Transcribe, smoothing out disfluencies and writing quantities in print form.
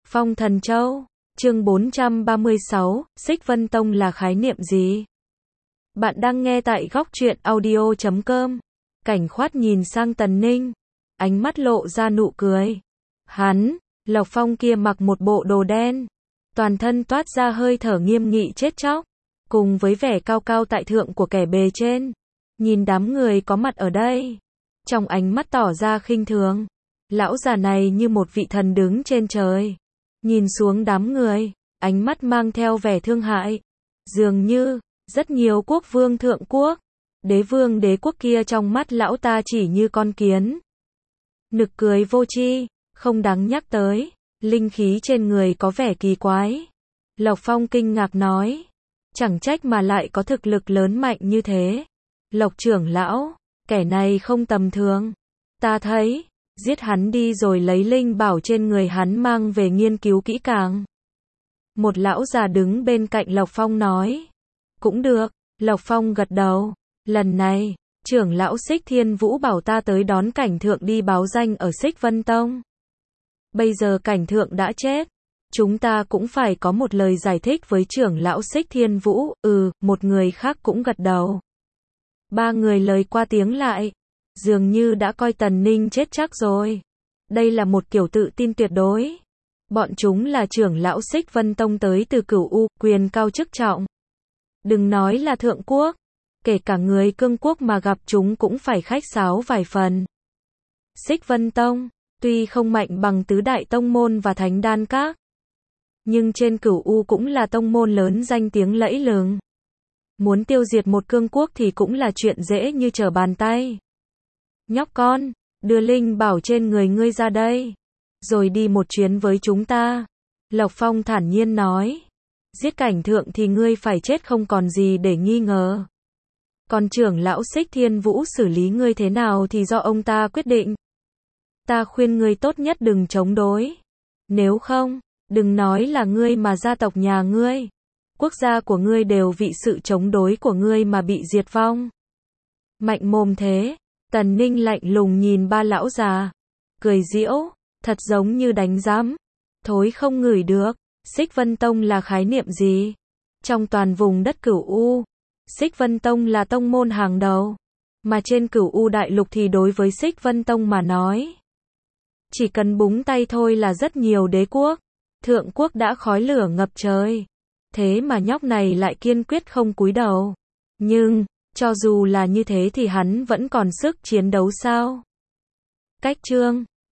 Phong Thần Châu, chương 436, Xích Vân Tông là khái niệm gì? Bạn đang nghe tại góc truyện audio.com. Cảnh Khoát nhìn sang Tần Ninh, ánh mắt lộ ra nụ cười. Hắn, Lộc Phong kia mặc một bộ đồ đen, toàn thân toát ra hơi thở nghiêm nghị chết chóc, cùng với vẻ cao cao tại thượng của kẻ bề trên. Nhìn đám người có mặt ở đây, trong ánh mắt tỏ ra khinh thường. Lão già này như một vị thần đứng trên trời, nhìn xuống đám người, ánh mắt mang theo vẻ thương hại. Dường như, rất nhiều quốc vương thượng quốc, đế vương đế quốc kia trong mắt lão ta chỉ như con kiến. Nực cười vô tri, không đáng nhắc tới, linh khí trên người có vẻ kỳ quái. Lộc Phong kinh ngạc nói, chẳng trách mà lại có thực lực lớn mạnh như thế. Lộc trưởng lão, kẻ này không tầm thường. Ta thấy, giết hắn đi rồi lấy linh bảo trên người hắn mang về nghiên cứu kỹ càng. Một lão già đứng bên cạnh Lộc Phong nói. Cũng được, Lộc Phong gật đầu. Lần này, trưởng lão Xích Thiên Vũ bảo ta tới đón Cảnh Thượng đi báo danh ở Xích Vân Tông. Bây giờ Cảnh Thượng đã chết, chúng ta cũng phải có một lời giải thích với trưởng lão Xích Thiên Vũ. Một người khác cũng gật đầu. Ba người lời qua tiếng lại, dường như đã coi Tần Ninh chết chắc rồi. Đây là một kiểu tự tin tuyệt đối. Bọn chúng là trưởng lão Xích Vân Tông tới từ Cửu U, quyền cao chức trọng. Đừng nói là thượng quốc, kể cả người cương quốc mà gặp chúng cũng phải khách sáo vài phần. Xích Vân Tông, tuy không mạnh bằng tứ đại tông môn và thánh đan các, nhưng trên Cửu U cũng là tông môn lớn danh tiếng lẫy lừng. Muốn tiêu diệt một cương quốc thì cũng là chuyện dễ như trở bàn tay. Nhóc con, đưa linh bảo trên người ngươi ra đây, rồi đi một chuyến với chúng ta. Lộc Phong thản nhiên nói. Giết Cảnh Thượng thì ngươi phải chết không còn gì để nghi ngờ. Còn trưởng lão Xích Thiên Vũ xử lý ngươi thế nào thì do ông ta quyết định. Ta khuyên ngươi tốt nhất đừng chống đối. Nếu không, đừng nói là ngươi mà gia tộc nhà ngươi, quốc gia của ngươi đều vì sự chống đối của ngươi mà bị diệt vong. Mạnh mồm thế. Tần Ninh lạnh lùng nhìn ba lão già, cười giễu, thật giống như đánh giám. Thối không ngửi được. Xích Vân Tông là khái niệm gì? Trong toàn vùng đất Cửu U, Xích Vân Tông là tông môn hàng đầu. Mà trên Cửu U đại lục thì đối với Xích Vân Tông mà nói, chỉ cần búng tay thôi là rất nhiều đế quốc, thượng quốc đã khói lửa ngập trời. Thế mà nhóc này lại kiên quyết không cúi đầu. Nhưng, cho dù là như thế thì hắn vẫn còn sức chiến đấu sao? Cách chương